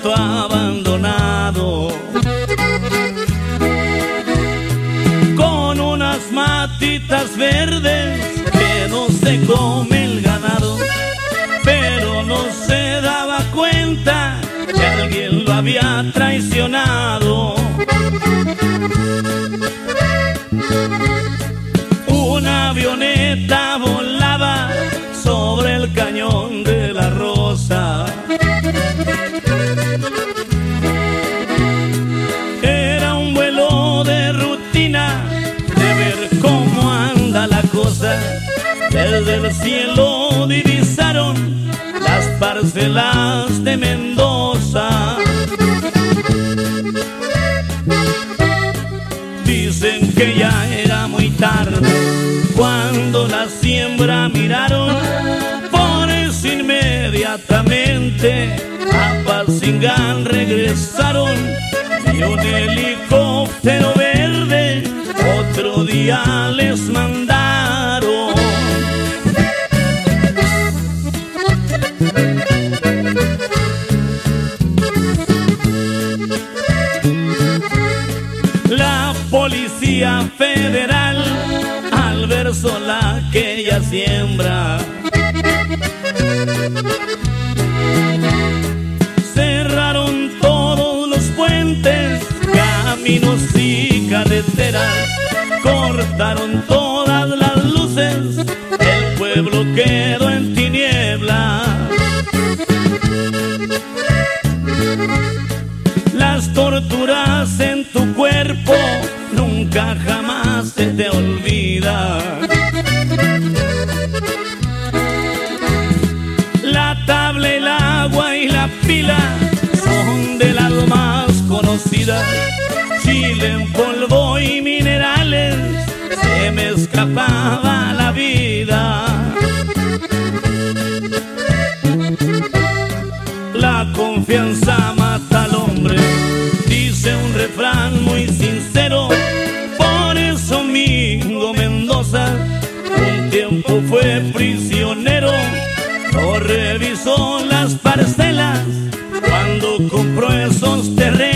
ranchito abandonado, con unas matitas verdes que no se come el ganado, pero no se daba cuenta que alguien lo había traicionado. Una avioneta volaba sobre el cañón de la Rosa. Era un vuelo de rutina, de ver cómo anda la cosa. Desde el cielo divisaron las parcelas de Mendoza. Dicen que ya era muy tarde cuando la siembra miraron, por eso inmediatamente a Patzingán regresaron, y un helicóptero verde otro día les mandaron. La Policía Federal, al ver sola aquella siembra, cerraron todos los puentes, caminos y carreteras, cortaron todas las luces, el pueblo quedó en tinieblas. Las torturas en tu cuerpo nunca jamás se te olvidan. La tabla, el agua y la pila son de las más conocidas. Chile en polvo y minerales, se me escapaba la vida. La confianza mata al hombre, dice un refrán muy sincero. Por eso Mingo Mendoza un tiempo fue prisionero. No revisó las parcelas cuando compró esos terrenos.